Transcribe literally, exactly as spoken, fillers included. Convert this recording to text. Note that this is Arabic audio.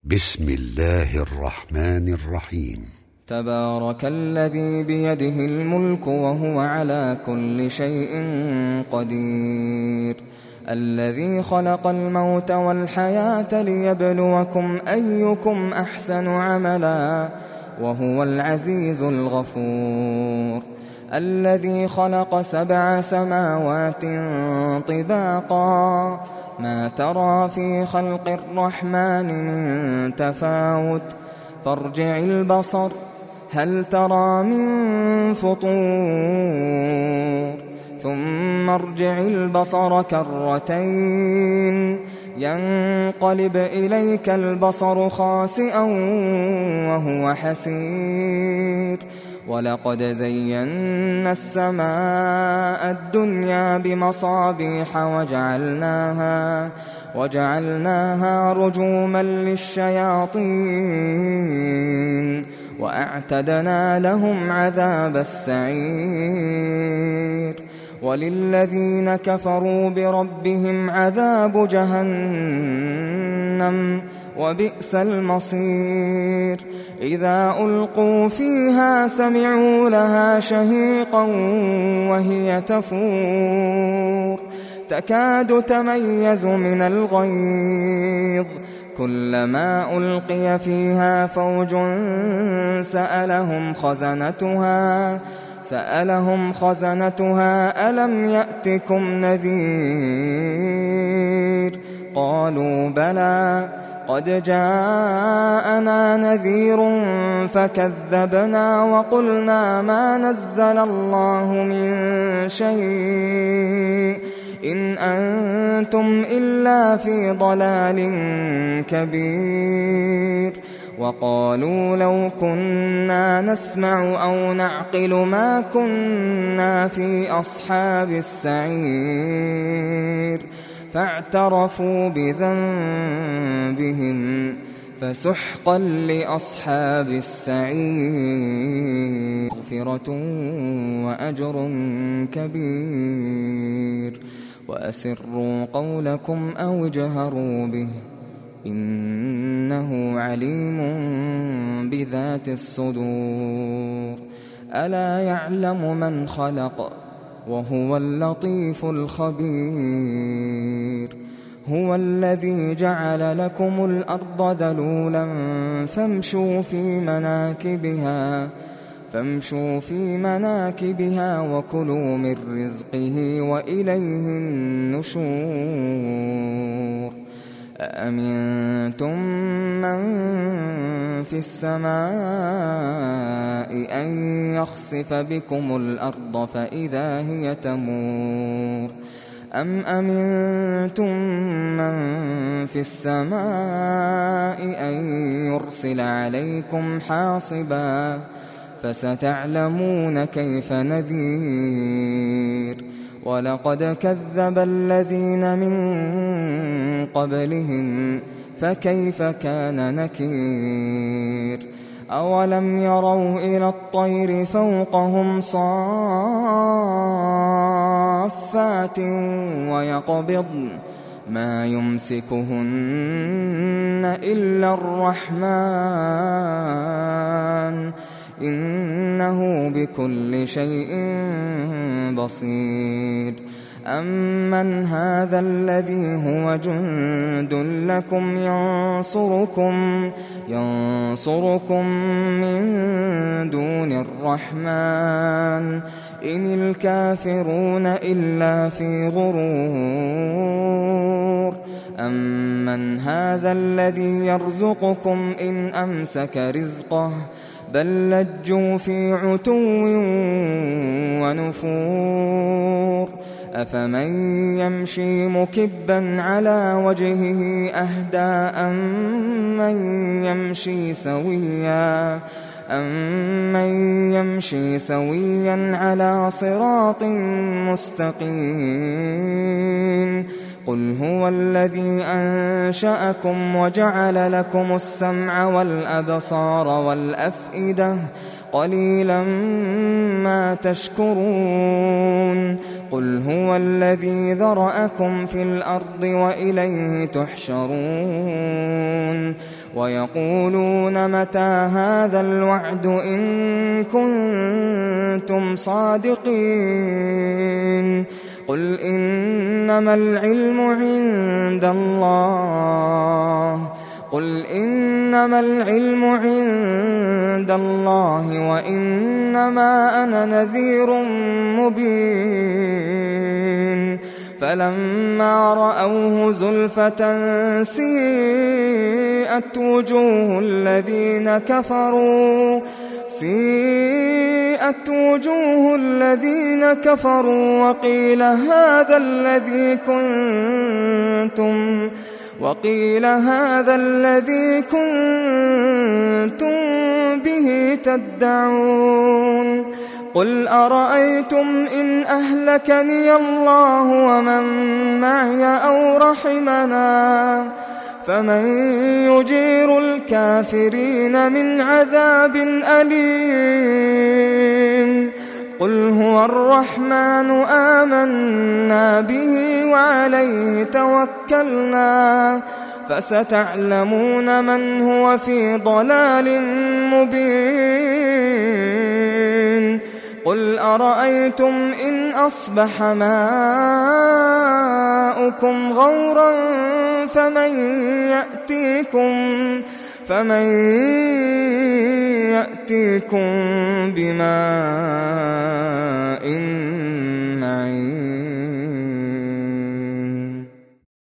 بسم الله الرحمن الرحيم. تبارك الذي بيده الملك وهو على كل شيء قدير، الذي خلق الموت والحياة ليبلوكم أيكم أحسن عملا وهو العزيز الغفور، الذي خلق سبع سماوات طباقا ما ترى في خلق الرحمن من تفاوت فارجع البصر هل ترى من فطور ثم ارجع البصر كرتين ينقلب إليك البصر خاسئا وهو حسير، ولقد زينا السماء الدنيا بمصابيح وجعلناها وجعلناها رجوما للشياطين وأعتدنا لهم عذاب السعير، وللذين كفروا بربهم عذاب جهنم وبئس المصير، إذا ألقوا فيها سمعوا لها شهيقا وهي تفور تكاد تميز من الغيظ، كلما ألقي فيها فوج سألهم خزنتها سألهم خزنتها ألم يأتكم نذير قالوا بلى قد جاءنا نذير فكذبنا وقلنا ما نزل الله من شيء إن أنتم إلا في ضلال كبير، وقالوا لو كنا نسمع أو نعقل ما كنا في أصحاب السعير، فاعترفوا بذنبهم فسحقا لأصحاب السعير، مغفرة وأجر كبير، وأسروا قولكم أو اجهروا به إنه عليم بذات الصدور، ألا يعلم من خلق وهو اللطيف الخبير، هو الذي جعل لكم الأرض ذلولا فامشوا في مناكبها فامشوا في مناكبها وكلوا من رزقه وإليه النشور، أأمنتم من في السماء أن يخسف بكم الأرض فإذا هي تمور، أم أمنتم من في السماء أن يرسل عليكم حاصبا فستعلمون كيف نذير، ولقد كذب الذين من قبلهم فكيف كان نكير، أولم يروا إلى الطير فوقهم صافات ويقبضن ما يمسكهن إلا الرحمن إنه بكل شيء بصير، أمن هذا الذي هو جند لكم ينصركم ينصركم من دون الرحمن إن الكافرون إلا في غرور، أمن هذا الذي يرزقكم إن أمسك رزقه بل لجوا في عتو ونفور، أفمن يمشي مكبا على وجهه أهدى أمن يمشي سويا أمن يمشي سويا على صراط مستقيم، قل هو الذي أنشأكم وجعل لكم السمع والأبصار والأفئدة قليلا ما تشكرون، قل هو الذي ذرأكم في الأرض وإليه تحشرون، ويقولون متى هذا الوعد إن كنتم صادقين قل إنما العلم عند الله قل إنما العلم عند الله وإنما أنا نذير مبين فلما رأوه زلفة سيئت وجوه الذين كفروا سيئت وجوه الذين كفروا وقيل هذا الذي كنتم وقيل هذا الذي كنتم به تدعون قل أرأيتم إن أهلكني الله ومن معي أو رحمنا فمن يجير الكافرين من عذاب أليم قل هو الرحمن آمنا به وعليه توكلنا فستعلمون من هو في ضلال مبين قل أرأيتم إن أصبح ماؤكم غورا فمن يأتيكم فمن يأتيكم بماء